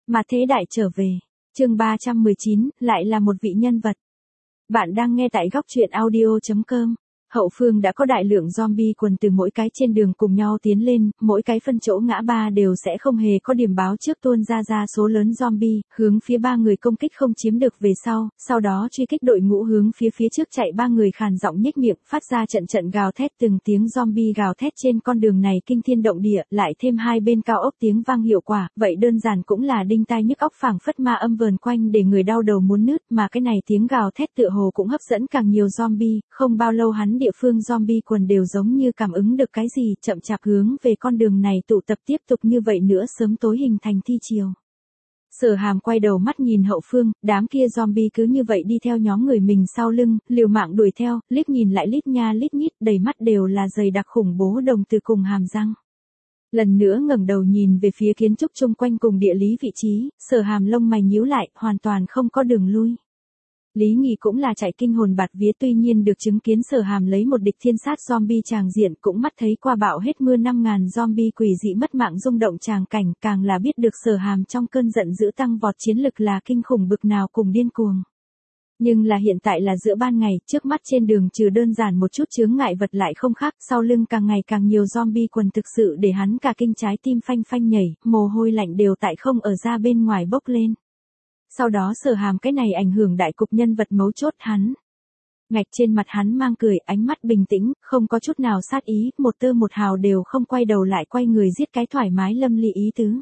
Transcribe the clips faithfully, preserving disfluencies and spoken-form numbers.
Mà thế đại trở về. Chương ba trăm mười chín, lại là một vị nhân vật. Bạn đang nghe tại góc truyện audio chấm com. Hậu phương đã có đại lượng zombie quần từ mỗi cái trên đường cùng nhau tiến lên, mỗi cái phân chỗ ngã ba đều sẽ không hề có điểm báo trước tuôn ra ra số lớn zombie, hướng phía ba người công kích không chiếm được về sau, sau đó truy kích đội ngũ hướng phía phía trước chạy ba người khàn giọng nhếch miệng, phát ra trận trận gào thét, từng tiếng zombie gào thét trên con đường này kinh thiên động địa, lại thêm hai bên cao ốc tiếng vang hiệu quả, vậy đơn giản cũng là đinh tai nhức óc phảng phất ma âm vờn quanh để người đau đầu muốn nứt, mà cái này tiếng gào thét tựa hồ cũng hấp dẫn càng nhiều zombie, không bao lâu hắn địa phương zombie quần đều giống như cảm ứng được cái gì, chậm chạp hướng về con đường này tụ tập tiếp tục như vậy nữa sớm tối hình thành thi chiều. Sở Hàm quay đầu mắt nhìn hậu phương, đám kia zombie cứ như vậy đi theo nhóm người mình sau lưng, liều mạng đuổi theo, liếc nhìn lại lít nha lít nhít, đầy mắt đều là dày đặc khủng bố đồng từ cùng hàm răng. Lần nữa ngẩng đầu nhìn về phía kiến trúc chung quanh cùng địa lý vị trí, Sở Hàm lông mày nhíu lại, hoàn toàn không có đường lui. Lý Nghị cũng là chạy kinh hồn bạt vía, tuy nhiên được chứng kiến Sở Hàm lấy một địch thiên sát zombie tràng diện, cũng mắt thấy qua bão hết mưa năm ngàn zombie quỷ dị mất mạng rung động tràng cảnh, càng là biết được Sở Hàm trong cơn giận dữ tăng vọt chiến lực là kinh khủng bực nào cùng điên cuồng. Nhưng là hiện tại là giữa ban ngày, trước mắt trên đường trừ đơn giản một chút chướng ngại vật lại không khác, sau lưng càng ngày càng nhiều zombie quần thực sự để hắn cả kinh trái tim phanh phanh nhảy, mồ hôi lạnh đều tại không ở ra bên ngoài bốc lên. Sau đó Sở Hàm cái này ảnh hưởng đại cục nhân vật mấu chốt hắn. Ngạch trên mặt hắn mang cười, ánh mắt bình tĩnh, không có chút nào sát ý, một tơ một hào đều không quay đầu lại quay người giết cái thoải mái lâm ly ý tứ.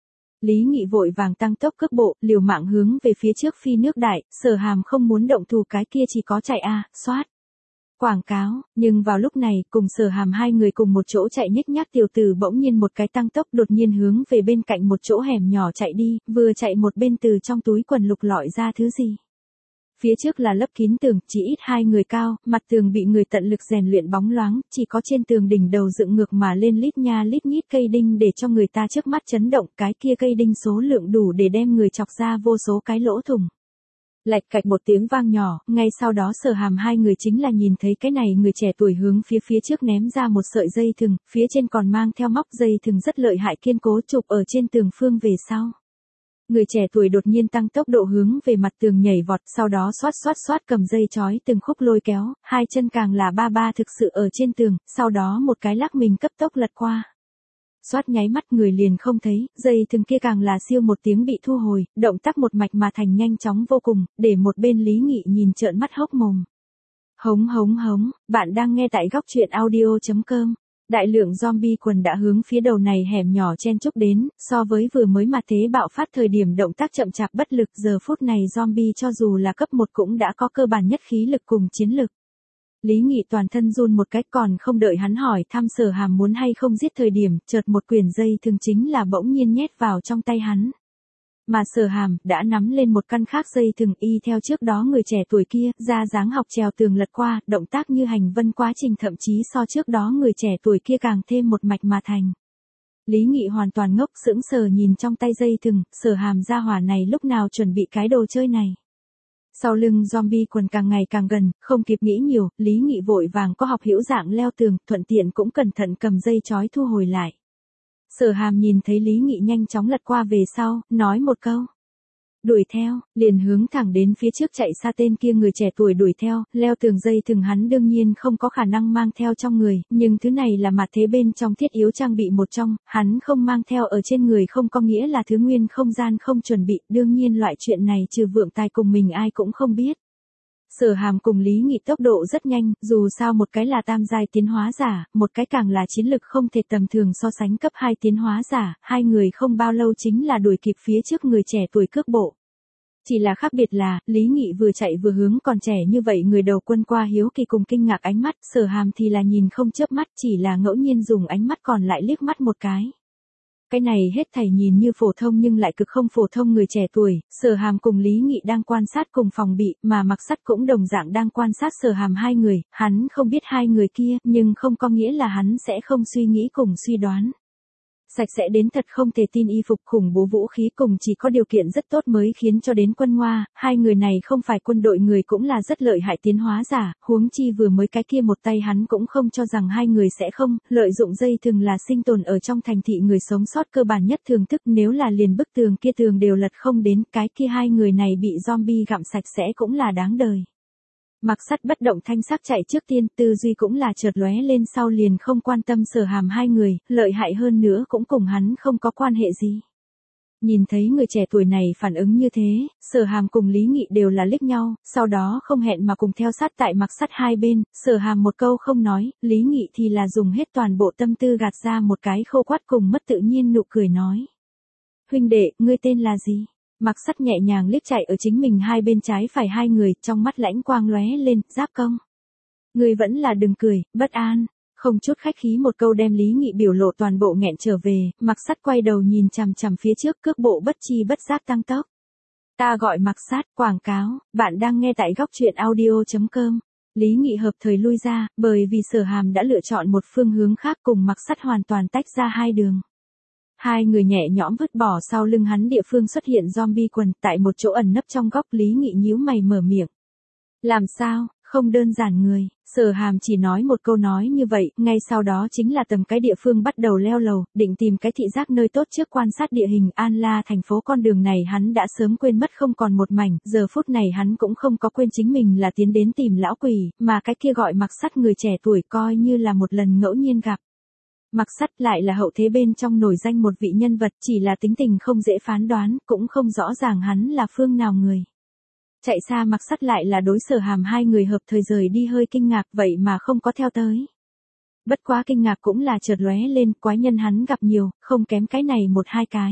Lý Nghị vội vàng tăng tốc cước bộ, liều mạng hướng về phía trước phi nước đại, Sở Hàm không muốn động thủ cái kia chỉ có chạy a, à, xoát. Quảng cáo, nhưng vào lúc này, cùng Sở Hàm hai người cùng một chỗ chạy nhích nhác tiểu tử bỗng nhiên một cái tăng tốc đột nhiên hướng về bên cạnh một chỗ hẻm nhỏ chạy đi, vừa chạy một bên từ trong túi quần lục lọi ra thứ gì. Phía trước là lấp kín tường, chỉ ít hai người cao, mặt tường bị người tận lực rèn luyện bóng loáng, chỉ có trên tường đỉnh đầu dựng ngược mà lên lít nha lít nhít cây đinh để cho người ta trước mắt chấn động, cái kia cây đinh số lượng đủ để đem người chọc ra vô số cái lỗ thủng. Lạch cạch một tiếng vang nhỏ, ngay sau đó Sở Hàm hai người chính là nhìn thấy cái này người trẻ tuổi hướng phía phía trước ném ra một sợi dây thừng, phía trên còn mang theo móc dây thừng rất lợi hại kiên cố chụp ở trên tường phương về sau. Người trẻ tuổi đột nhiên tăng tốc độ hướng về mặt tường nhảy vọt, sau đó xoát xoát xoát cầm dây chói từng khúc lôi kéo, hai chân càng là ba ba thực sự ở trên tường, sau đó một cái lắc mình cấp tốc lật qua. Xoát nháy mắt người liền không thấy, dây thừng kia càng là siêu một tiếng bị thu hồi, động tác một mạch mà thành nhanh chóng vô cùng, để một bên Lý Nghị nhìn trợn mắt hốc mồm. Hống hống hống, bạn đang nghe tại góc truyện audio chấm com. Đại lượng zombie quần đã hướng phía đầu này hẻm nhỏ chen chúc đến, so với vừa mới mà thế bạo phát thời điểm động tác chậm chạp bất lực, giờ phút này zombie cho dù là cấp một cũng đã có cơ bản nhất khí lực cùng chiến lực. Lý Nghị toàn thân run một cách, còn không đợi hắn hỏi thăm Sở Hàm muốn hay không giết thời điểm, chợt một quyển dây thường chính là bỗng nhiên nhét vào trong tay hắn. Mà Sở Hàm đã nắm lên một căn khác dây thừng y theo trước đó người trẻ tuổi kia, ra dáng học trèo tường lật qua, động tác như hành vân quá trình thậm chí so trước đó người trẻ tuổi kia càng thêm một mạch mà thành. Lý Nghị hoàn toàn ngốc sững sờ nhìn trong tay dây thừng, Sở Hàm gia hỏa này lúc nào chuẩn bị cái đồ chơi này. Sau lưng zombie quần càng ngày càng gần, không kịp nghĩ nhiều, Lý Nghị vội vàng có học hữu dạng leo tường, thuận tiện cũng cẩn thận cầm dây chói thu hồi lại. Sở Hàm nhìn thấy Lý Nghị nhanh chóng lật qua về sau, nói một câu. Đuổi theo, liền hướng thẳng đến phía trước chạy xa tên kia người trẻ tuổi đuổi theo, leo tường dây thừng hắn đương nhiên không có khả năng mang theo trong người, nhưng thứ này là mặt thế bên trong thiết yếu trang bị một trong, hắn không mang theo ở trên người không có nghĩa là thứ nguyên không gian không chuẩn bị, đương nhiên loại chuyện này trừ vượng tài cùng mình ai cũng không biết. Sở Hàm cùng Lý Nghị tốc độ rất nhanh, dù sao một cái là tam giai tiến hóa giả, một cái càng là chiến lực không thể tầm thường so sánh cấp hai tiến hóa giả, hai người không bao lâu chính là đuổi kịp phía trước người trẻ tuổi cước bộ. Chỉ là khác biệt là, Lý Nghị vừa chạy vừa hướng còn trẻ như vậy người đầu quân qua hiếu kỳ cùng kinh ngạc ánh mắt, Sở Hàm thì là nhìn không chớp mắt, chỉ là ngẫu nhiên dùng ánh mắt còn lại liếc mắt một cái. Cái này hết thảy nhìn như phổ thông nhưng lại cực không phổ thông người trẻ tuổi, Sở Hàm cùng Lý Nghị đang quan sát cùng phòng bị, mà Mặc Sắt cũng đồng dạng đang quan sát Sở Hàm hai người, hắn không biết hai người kia, nhưng không có nghĩa là hắn sẽ không suy nghĩ cùng suy đoán. Sạch sẽ đến thật không thể tin, y phục khủng bố, vũ khí cùng chỉ có điều kiện rất tốt mới khiến cho đến quân Ngoa, hai người này không phải quân đội người cũng là rất lợi hại tiến hóa giả, huống chi vừa mới cái kia một tay hắn cũng không cho rằng hai người sẽ không, lợi dụng dây thừng là sinh tồn ở trong thành thị người sống sót cơ bản nhất thưởng thức, nếu là liền bức tường kia tường đều lật không đến, cái kia hai người này bị zombie gặm sạch sẽ cũng là đáng đời. Mặc Sắt bất động thanh sắc chạy trước tiên, tư duy cũng là chợt lóe lên sau liền không quan tâm Sở Hàm hai người, lợi hại hơn nữa cũng cùng hắn không có quan hệ gì. Nhìn thấy người trẻ tuổi này phản ứng như thế, Sở Hàm cùng Lý Nghị đều là liếc nhau, sau đó không hẹn mà cùng theo sát tại Mặc Sắt hai bên, Sở Hàm một câu không nói, Lý Nghị thì là dùng hết toàn bộ tâm tư gạt ra một cái khô quắt cùng mất tự nhiên nụ cười nói. Huynh đệ, ngươi tên là gì? Mặc Sắt nhẹ nhàng liếc chạy ở chính mình hai bên trái phải hai người, trong mắt lãnh quang lóe lên, Giáp Công. Ngươi vẫn là đừng cười, bất an. Không chút khách khí một câu đem Lý Nghị biểu lộ toàn bộ nghẹn trở về, Mặc Sắt quay đầu nhìn chằm chằm phía trước, cước bộ bất chi bất giác tăng tốc. Ta gọi Mặc Sắt, quảng cáo, bạn đang nghe tại góc truyện audio chấm com. Lý Nghị hợp thời lui ra, bởi vì Sở Hàm đã lựa chọn một phương hướng khác cùng Mặc Sắt hoàn toàn tách ra hai đường. Hai người nhẹ nhõm vứt bỏ sau lưng hắn địa phương xuất hiện zombie quần, tại một chỗ ẩn nấp trong góc, Lý Nghị nhíu mày mở miệng. Làm sao, không đơn giản người, Sở Hàm chỉ nói một câu nói như vậy, ngay sau đó chính là tầm cái địa phương bắt đầu leo lầu, định tìm cái thị giác nơi tốt trước quan sát địa hình An La thành phố, con đường này hắn đã sớm quên mất không còn một mảnh, giờ phút này hắn cũng không có quên chính mình là tiến đến tìm lão quỷ, mà cái kia gọi Mặc Sắt người trẻ tuổi coi như là một lần ngẫu nhiên gặp. Mặc Sắt lại là hậu thế bên trong nổi danh một vị nhân vật, chỉ là tính tình không dễ phán đoán, cũng không rõ ràng hắn là phương nào người. Chạy xa Mặc Sắt lại là đối Sở Hàm hai người hợp thời rời đi hơi kinh ngạc, vậy mà không có theo tới. Bất quá kinh ngạc cũng là chợt lóe lên, quái nhân hắn gặp nhiều, không kém cái này một hai cái.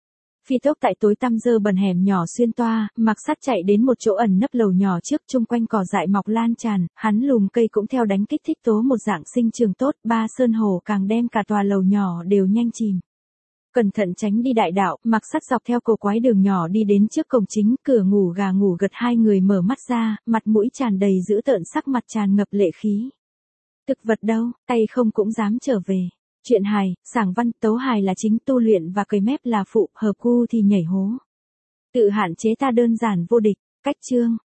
Phi tốc tại tối tăm dơ bẩn hẻm nhỏ xuyên toa, Mặc Sắt chạy đến một chỗ ẩn nấp lầu nhỏ trước, chung quanh cỏ dại mọc lan tràn, hắn lùm cây cũng theo đánh kích thích tố một dạng sinh trường tốt, ba sơn hồ càng đem cả tòa lầu nhỏ đều nhanh chìm. Cẩn thận tránh đi đại đạo, Mặc Sắt dọc theo cổ quái đường nhỏ đi đến trước cổng chính, cửa ngủ gà ngủ gật hai người mở mắt ra, mặt mũi tràn đầy dữ tợn, sắc mặt tràn ngập lệ khí. Thực vật đâu, tay không cũng dám trở về. Chuyện hài, sảng văn, tấu hài là chính, tu luyện và cười mép là phụ, hợp cu thì nhảy hố. Tự hạn chế ta đơn giản vô địch, cách chương.